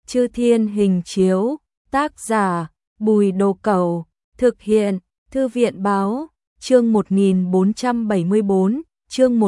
Chư Thiên hình chiếu, tác giả, Bùi Đồ Cẩu, thực hiện, Thư viện báo, chương 1474, chương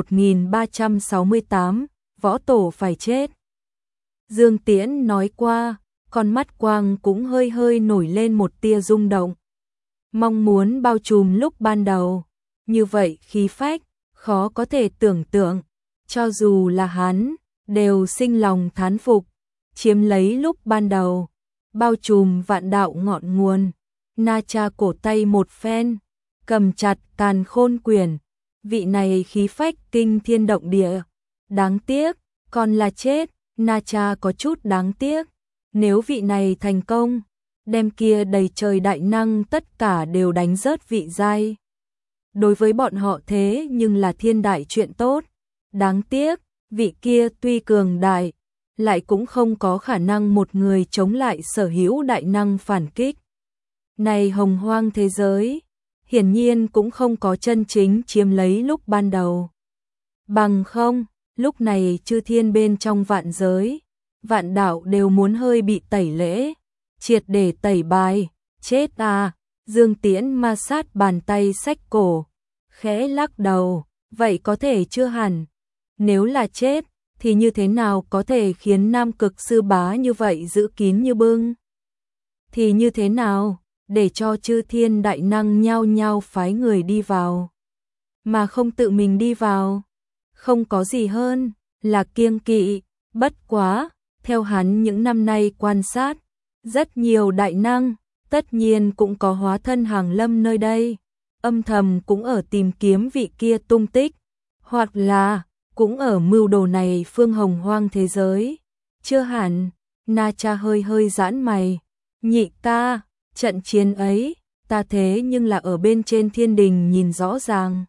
1368, võ tổ phải chết. Dương Tiễn nói qua, con mắt quang cũng hơi hơi nổi lên một tia rung động. Mong muốn bao trùm lúc ban đầu, như vậy khí phách, khó có thể tưởng tượng, cho dù là hắn, đều sinh lòng thán phục, chiếm lấy lúc ban đầu, bao trùm vạn đạo ngọn nguồn. Na Cha cổ tay một phen, cầm chặt Càn Khôn Quyển, vị này khí phách kinh thiên động địa, đáng tiếc, còn là chết. Na Cha có chút đáng tiếc, nếu vị này thành công, đem kia đầy trời đại năng tất cả đều đánh rớt vị giai. Đối với bọn họ thế nhưng là thiên đại chuyện tốt, đáng tiếc, vị kia tuy cường đại, lại cũng không có khả năng một người chống lại sở hữu đại năng phản kích. Này hồng hoang thế giới, hiển nhiên cũng không có chân chính chiếm lấy lúc ban đầu. Bằng không, lúc này chư thiên bên trong vạn giới, vạn đạo đều muốn hơi bị tẩy lễ, triệt để tẩy bài, chết à. Dương Tiễn ma sát bàn tay xách cổ, khẽ lắc đầu, vậy có thể chưa hẳn, nếu là chết, thì như thế nào có thể khiến Nam Cực Sư Bá như vậy giữ kín như bưng? Thì như thế nào, để cho chư thiên đại năng nhao nhao phái người đi vào, mà không tự mình đi vào? Không có gì hơn, là kiêng kỵ, bất quá, theo hắn những năm nay quan sát, rất nhiều đại năng, tất nhiên cũng có hóa thân hàng lâm nơi đây, âm thầm cũng ở tìm kiếm vị kia tung tích, hoặc là cũng ở mưu đồ này phương hồng hoang thế giới. Chưa hẳn. Na Cha hơi hơi giãn mày, nhị ca, trận chiến ấy, ta thế nhưng là ở bên trên thiên đình nhìn rõ ràng.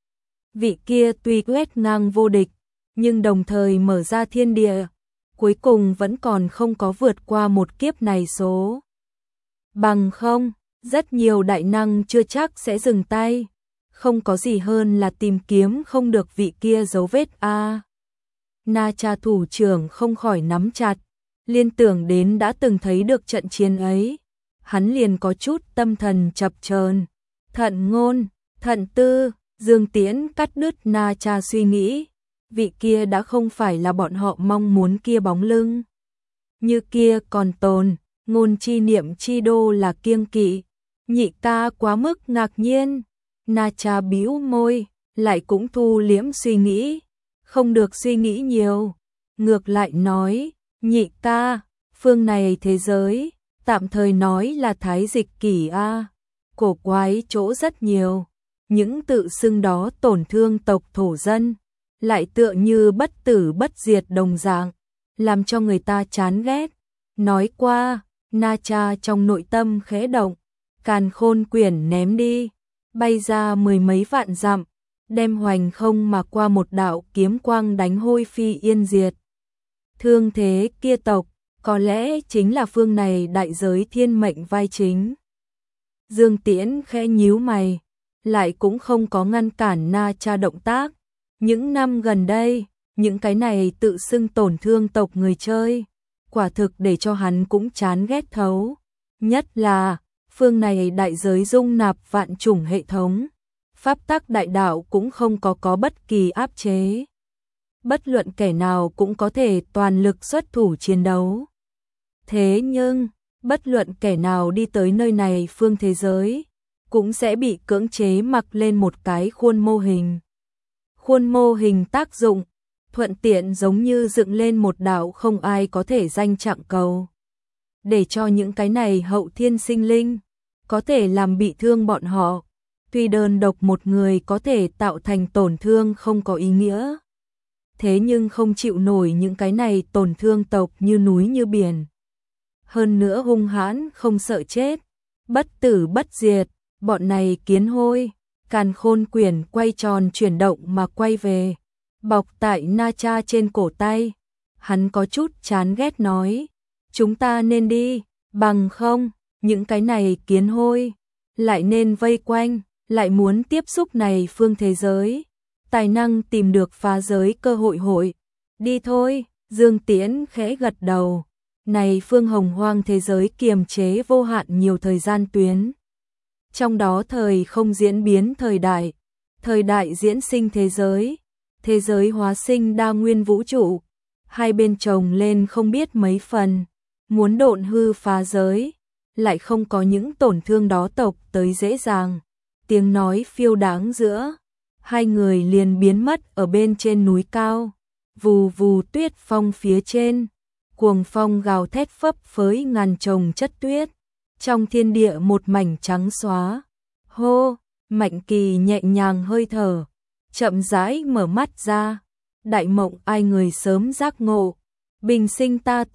Vị kia tuy quét ngang vô địch, nhưng đồng thời mở ra thiên địa, cuối cùng vẫn còn không có vượt qua một kiếp này số. Bằng không, rất nhiều đại năng chưa chắc sẽ dừng tay, không có gì hơn là tìm kiếm không được vị kia dấu vết a. Na Cha thủ trưởng không khỏi nắm chặt, liên tưởng đến đã từng thấy được trận chiến ấy, hắn liền có chút tâm thần chập chờn. Thận ngôn, thận tư, Dương Tiễn cắt đứt Na Cha suy nghĩ, vị kia đã không phải là bọn họ mong muốn kia bóng lưng. Như kia còn tồn, ngôn chi niệm chi đô là kiêng kỵ, nhị ca quá mức ngạc nhiên. Na Cha bĩu môi, lại cũng thu liễm suy nghĩ, không được suy nghĩ nhiều, ngược lại nói, nhị ca, phương này thế giới, tạm thời nói là thái dịch kỷ a, cổ quái chỗ rất nhiều, những tự xưng đó tổn thương tộc thổ dân, lại tựa như bất tử bất diệt đồng dạng, làm cho người ta chán ghét. Nói qua, Na Cha trong nội tâm khẽ động, Càn Khôn Quyển ném đi, bay ra mười mấy vạn dặm, đem hoành không mà qua một đạo kiếm quang đánh hôi phi yên diệt. Thương thế kia tộc, có lẽ chính là phương này đại giới thiên mệnh vai chính. Dương Tiễn khẽ nhíu mày, lại cũng không có ngăn cản Na Cha động tác. Những năm gần đây, những cái này tự xưng tổn thương tộc người chơi, quả thực để cho hắn cũng chán ghét thấu. Nhất là, phương này đại giới dung nạp vạn chủng hệ thống, pháp tắc đại đạo cũng không có bất kỳ áp chế. Bất luận kẻ nào cũng có thể toàn lực xuất thủ chiến đấu. Thế nhưng, bất luận kẻ nào đi tới nơi này phương thế giới, cũng sẽ bị cưỡng chế mặc lên một cái khuôn mô hình. Khuôn mô hình tác dụng, thuận tiện giống như dựng lên một đạo không ai có thể danh chặng cầu. Để cho những cái này hậu thiên sinh linh, có thể làm bị thương bọn họ. Tuy đơn độc một người có thể tạo thành tổn thương không có ý nghĩa. Thế nhưng không chịu nổi những cái này tổn thương tộc như núi như biển. Hơn nữa hung hãn không sợ chết, bất tử bất diệt, bọn này kiến hôi. Càn Khôn Quyển quay tròn chuyển động mà quay về, bọc tại Na Cha trên cổ tay. Hắn có chút chán ghét nói, chúng ta nên đi, bằng không, những cái này kiến hôi, lại nên vây quanh, lại muốn tiếp xúc này phương thế giới, tài năng tìm được phá giới cơ hội hội. Đi thôi, Dương Tiễn khẽ gật đầu, Này phương hồng hoang thế giới kiềm chế vô hạn nhiều thời gian tuyến. Trong đó thời không diễn biến thời đại diễn sinh thế giới hóa sinh đa nguyên vũ trụ, hai bên chồng lên không biết mấy phần, muốn độn hư phá giới, lại không có những tổn thương đó tộc tới dễ dàng. Tiếng nói phiêu đáng giữa hai người liền biến mất ở bên trên núi cao, vù vù tuyết phong phía trên, cuồng phong gào thét phấp phới ngàn chồng chất tuyết, trong thiên địa một mảnh trắng xóa. Hô, Mạnh Kỳ nhẹ nhàng hơi thở, chậm rãi mở mắt ra, đại mộng ai người sớm giác ngộ, bình sinh ta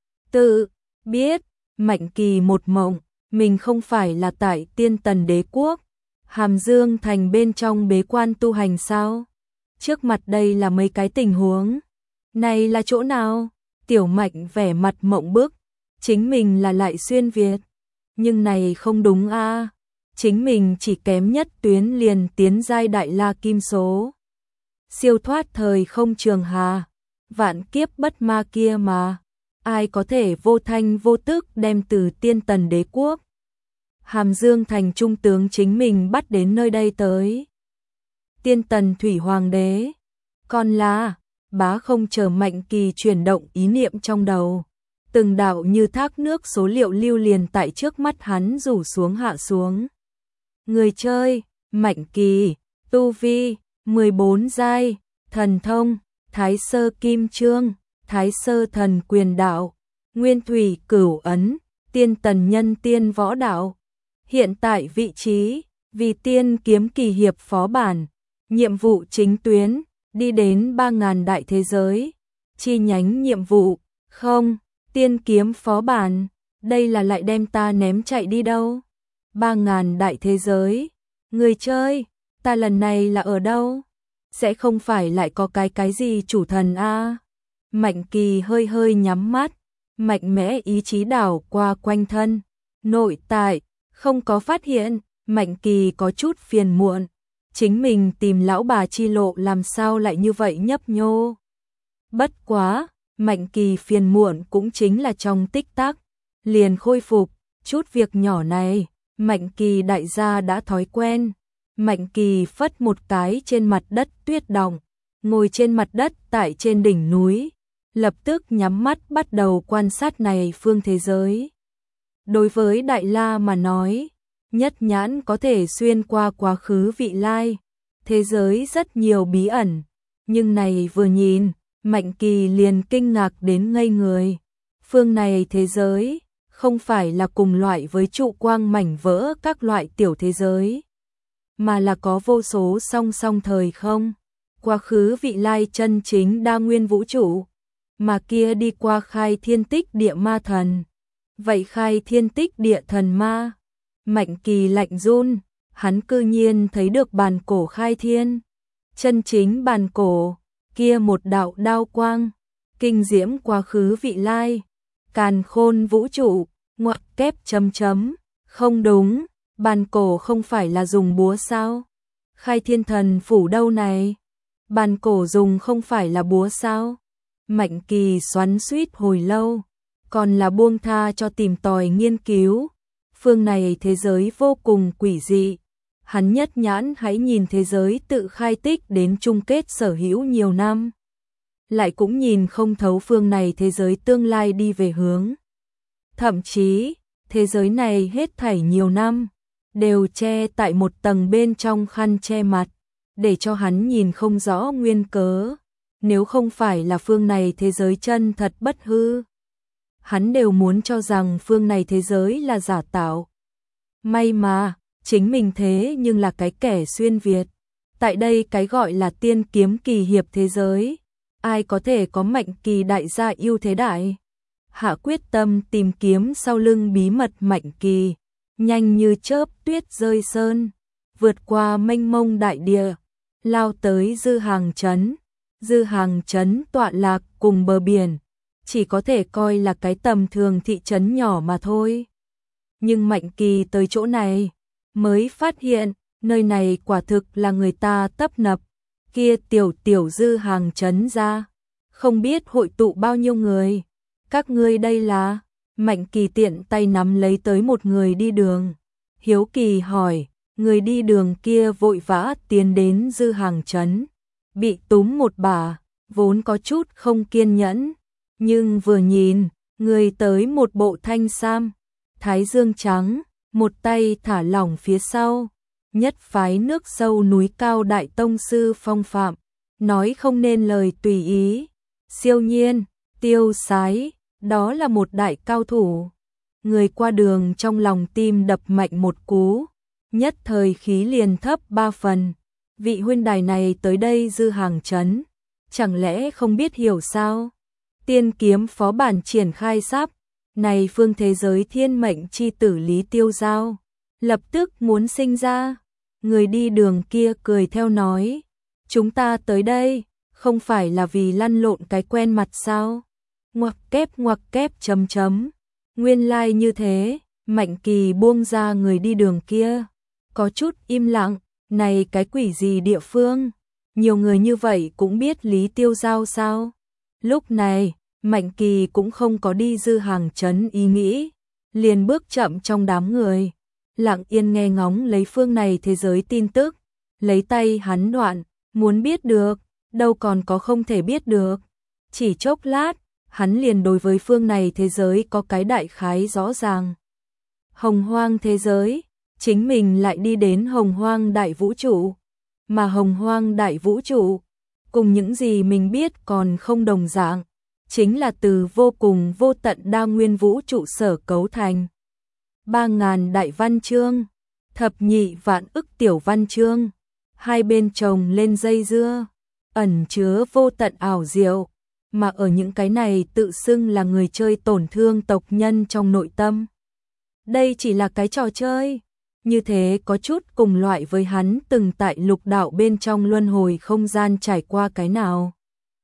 tự biết, Mạnh Kỳ một mộng, mình không phải là tại Tiên Tần Đế quốc, Hàm Dương thành bên trong bế quan tu hành sao? Trước mặt đây là mấy cái tình huống, này là chỗ nào? Tiểu Mạnh vẻ mặt mộng bức, chính mình là lại xuyên Việt, nhưng này không đúng a. Chính mình chỉ kém nhất tuyến liền tiến giai đại la kim số. Siêu thoát thời không trường hà, vạn kiếp bất ma kia mà, ai có thể vô thanh vô tức đem từ Tiên Tần Đế quốc, Hàm Dương thành trung tướng chính mình bắt đến nơi đây tới. Tiên Tần Thủy Hoàng đế, còn là, bá không chờ Mạnh Kỳ chuyển động ý niệm trong đầu. Từng đạo như thác nước số liệu lưu liền tại trước mắt hắn rủ xuống hạ xuống. Người chơi, Mạnh Kỳ, tu vi, 14 giai, thần thông, Thái Sơ Kim Chương, Thái Sơ Thần Quyền Đạo, Nguyên Thủy Cửu Ấn, Tiên Tần Nhân Tiên Võ Đạo. Hiện tại vị trí, vì Tiên Kiếm Kỳ Hiệp phó bản, nhiệm vụ chính tuyến, đi đến 3.000 đại thế giới, chi nhánh nhiệm vụ, không, Tiên Kiếm phó bản, đây là lại đem ta ném chạy đi đâu? 3.000 đại thế giới, người chơi, ta lần này là ở đâu? Sẽ không phải lại có cái gì chủ thần a? Mạnh Kỳ hơi hơi nhắm mắt, mạnh mẽ ý chí đảo qua quanh thân, nội tại, không có phát hiện, Mạnh Kỳ có chút phiền muộn, chính mình tìm lão bà chi lộ làm sao lại như vậy nhấp nhô. Bất quá, Mạnh Kỳ phiền muộn cũng chính là trong tích tắc, liền khôi phục, chút việc nhỏ này, Mạnh Kỳ đại gia đã thói quen. Mạnh Kỳ phất một cái trên mặt đất tuyết động, ngồi trên mặt đất tại trên đỉnh núi, lập tức nhắm mắt bắt đầu quan sát này phương thế giới. Đối với Đại La mà nói, nhất nhãn có thể xuyên qua quá khứ vị lai, thế giới rất nhiều bí ẩn, nhưng này vừa nhìn, Mạnh Kỳ liền kinh ngạc đến ngây người. Phương này thế giới, không phải là cùng loại với trụ quang mảnh vỡ các loại tiểu thế giới, mà là có vô số song song thời không, quá khứ vị lai chân chính đa nguyên vũ trụ, mà kia đi qua khai thiên tích địa ma thần. Vậy khai thiên tích địa thần ma, Mạnh Kỳ lạnh run, hắn cư nhiên thấy được bàn cổ khai thiên. Chân chính bàn cổ, kia một đạo đao quang, kinh diễm quá khứ vị lai, càn khôn vũ trụ, ngoặc kép chấm chấm, không đúng, bàn cổ không phải là dùng búa sao? Khai thiên thần phủ đâu này? Bàn cổ dùng không phải là búa sao? Mạnh Kỳ xoắn xuýt hồi lâu, còn là buông tha cho tìm tòi nghiên cứu. Phương này thế giới vô cùng quỷ dị. Hắn nhất nhãn hãy nhìn thế giới tự khai tích đến chung kết sở hữu nhiều năm. Lại cũng nhìn không thấu phương này thế giới tương lai đi về hướng. Thậm chí, thế giới này hết thảy nhiều năm, đều che tại một tầng bên trong khăn che mặt, để cho hắn nhìn không rõ nguyên cớ. Nếu không phải là phương này thế giới chân thật bất hư, hắn đều muốn cho rằng phương này thế giới là giả tạo. May mà, chính mình thế nhưng là cái kẻ xuyên Việt. Tại đây cái gọi là tiên kiếm kỳ hiệp thế giới, ai có thể có Mạnh Kỳ đại gia ưu thế đại. Hạ quyết tâm tìm kiếm sau lưng bí mật Mạnh Kỳ, nhanh như chớp tuyết rơi sơn, vượt qua mênh mông đại địa, lao tới Dư Hàng trấn. Dư Hàng trấn tọa lạc cùng bờ biển, chỉ có thể coi là cái tầm thường thị trấn nhỏ mà thôi. Nhưng Mạnh Kỳ tới chỗ này, mới phát hiện, nơi này quả thực là người ta tấp nập, kia tiểu Dư Hàng trấn ra, không biết hội tụ bao nhiêu người, Các ngươi đây là? Mạnh Kỳ tiện tay nắm lấy tới một người đi đường. Hiếu kỳ hỏi, người đi đường kia vội vã tiến đến Dư Hàng trấn, bị túm một bà, vốn có chút không kiên nhẫn, nhưng vừa nhìn, người tới một bộ thanh sam, thái dương trắng, một tay thả lỏng phía sau, nhất phái nước sâu núi cao đại tông sư phong phạm, nói không nên lời tùy ý, siêu nhiên, tiêu sái, đó là một đại cao thủ. Người qua đường trong lòng tim đập mạnh một cú, nhất thời khí liền thấp 3 phần. Vị huynh đài này tới đây Dư Hàng trấn, chẳng lẽ không biết hiểu sao? Tiên kiếm phó bản triển khai sắp, này phương thế giới thiên mệnh chi tử Lý Tiêu Giao, lập tức muốn sinh ra. Người đi đường kia cười theo nói, chúng ta tới đây, không phải là vì lăn lộn cái quen mặt sao? Ngoặc kép chấm chấm. Nguyên lai như thế, Mạnh Kỳ buông ra người đi đường kia, có chút im lặng, này cái quỷ gì địa phương, nhiều người như vậy cũng biết Lý Tiêu Giao sao? Lúc này, Mạnh Kỳ cũng không có đi Dư Hàng trấn ý nghĩ, liền bước chậm trong đám người, lặng yên nghe ngóng lấy phương này thế giới tin tức, lấy tay hắn đoạn, muốn biết được, đâu còn có không thể biết được. Chỉ chốc lát, hắn liền đối với phương này thế giới có cái đại khái rõ ràng. Hồng Hoang thế giới, chính mình lại đi đến Hồng Hoang đại vũ trụ, mà Hồng Hoang đại vũ trụ, cùng những gì mình biết còn không đồng dạng, chính là từ vô cùng vô tận đa nguyên vũ trụ sở cấu thành. 3.000 đại văn chương, thập nhị vạn ức tiểu văn chương, hai bên chồng lên dây dưa, ẩn chứa vô tận ảo diệu, mà ở những cái này tự xưng là người chơi tổn thương tộc nhân trong nội tâm. Đây chỉ là cái trò chơi, như thế có chút cùng loại với hắn từng tại lục đạo bên trong luân hồi không gian trải qua cái nào.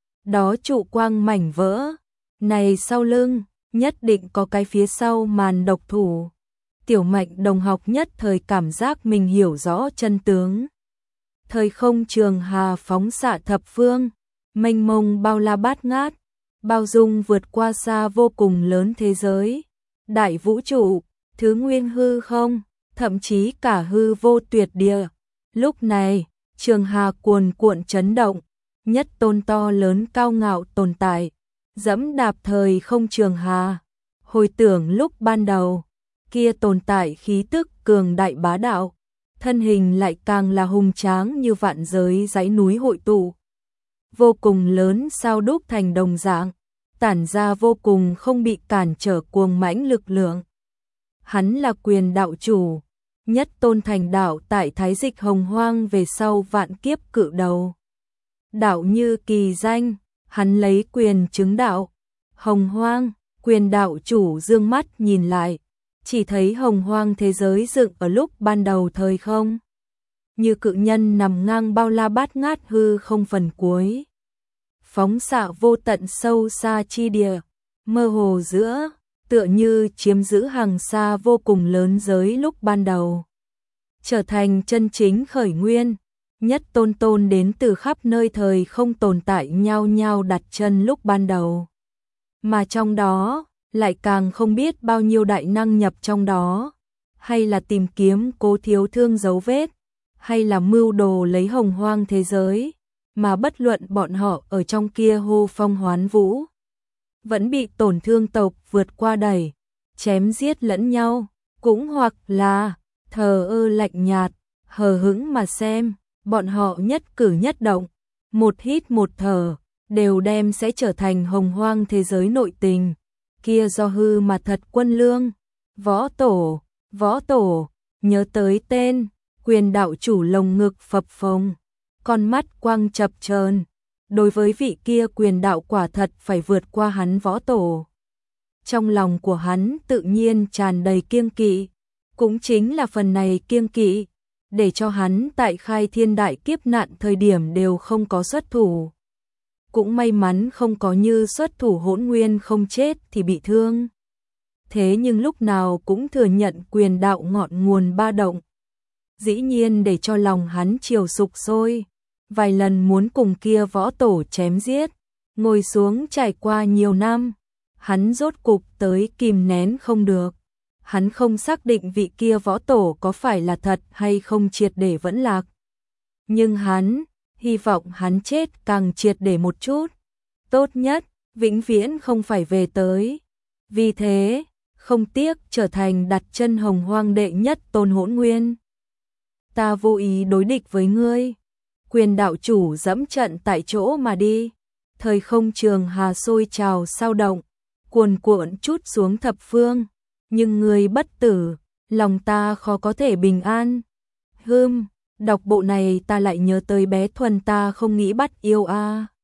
Đó trụ quang mảnh vỡ, này sau lưng, nhất định có cái phía sau màn độc thủ. Tiểu Mạnh đồng học nhất thời cảm giác mình hiểu rõ chân tướng. Thời không trường hà phóng xạ thập phương, mênh mông bao la bát ngát, bao dung vượt qua xa vô cùng lớn thế giới, đại vũ trụ, thứ nguyên hư không, thậm chí cả hư vô tuyệt địa. Lúc này, trường hà cuồn cuộn chấn động, nhất tôn to lớn cao ngạo tồn tại, dẫm đạp thời không trường hà. Hồi tưởng lúc ban đầu, kia tồn tại khí tức cường đại bá đạo, thân hình lại càng là hùng tráng như vạn giới dãy núi hội tụ. Vô cùng lớn sao đúc thành đồng dạng, tản ra vô cùng không bị cản trở cuồng mãnh lực lượng. Hắn là quyền đạo chủ, nhất tôn thành đạo tại Thái Dịch Hồng Hoang về sau vạn kiếp cự đầu. Đạo như kỳ danh, hắn lấy quyền chứng đạo. Hồng Hoang, quyền đạo chủ dương mắt nhìn lại, chỉ thấy Hồng Hoang thế giới dựng ở lúc ban đầu thời không. Như cự nhân nằm ngang bao la bát ngát hư không phần cuối. Phóng xạ vô tận sâu xa chi địa, mơ hồ giữa, tựa như chiếm giữ hàng xa vô cùng lớn giới lúc ban đầu. Trở thành chân chính khởi nguyên, nhất tôn tôn đến từ khắp nơi thời không tồn tại nhao nhao đặt chân lúc ban đầu. Mà trong đó, lại càng không biết bao nhiêu đại năng nhập trong đó, hay là tìm kiếm Cố Thiếu Thương dấu vết, hay là mưu đồ lấy Hồng Hoang thế giới, mà bất luận bọn họ ở trong kia hô phong hoán vũ, vẫn bị tổn thương tộc vượt qua đẩy, chém giết lẫn nhau, cũng hoặc là thờ ơ lạnh nhạt, hờ hững mà xem, bọn họ nhất cử nhất động, một hít một thở, đều đem sẽ trở thành Hồng Hoang thế giới nội tình. Kia do hư mà thật quân lương, võ tổ, nhớ tới tên, quyền đạo chủ lồng ngực phập phồng, con mắt quang chập chờn. Đối với vị kia quyền đạo quả thật phải vượt qua hắn võ tổ. Trong lòng của hắn tự nhiên tràn đầy kiêng kỵ, cũng chính là phần này kiêng kỵ, để cho hắn tại khai thiên đại kiếp nạn thời điểm đều không có xuất thủ. Cũng may mắn không có như xuất thủ Hỗn Nguyên không chết thì bị thương. Thế nhưng lúc nào cũng thừa nhận quyền đạo ngọn nguồn ba động. Dĩ nhiên để cho lòng hắn chiều sục sôi, vài lần muốn cùng kia võ tổ chém giết, ngồi xuống trải qua nhiều năm, hắn rốt cục tới kìm nén không được. Hắn không xác định vị kia võ tổ có phải là thật hay không triệt để vẫn lạc. Nhưng hắn hy vọng hắn chết càng triệt để một chút. Tốt nhất, vĩnh viễn không phải về tới. Vì thế, không tiếc trở thành đặt chân Hồng Hoang đệ nhất Tôn Hỗn Nguyên. Ta vô ý đối địch với ngươi. Quyền đạo chủ dẫm trận tại chỗ mà đi. Thời không trường hà sôi trào sao động, cuồn cuộn trút xuống thập phương. Nhưng ngươi bất tử, lòng ta khó có thể bình an. Đọc bộ này ta lại nhớ tới bé Thuần ta không nghĩ bắt yêu a.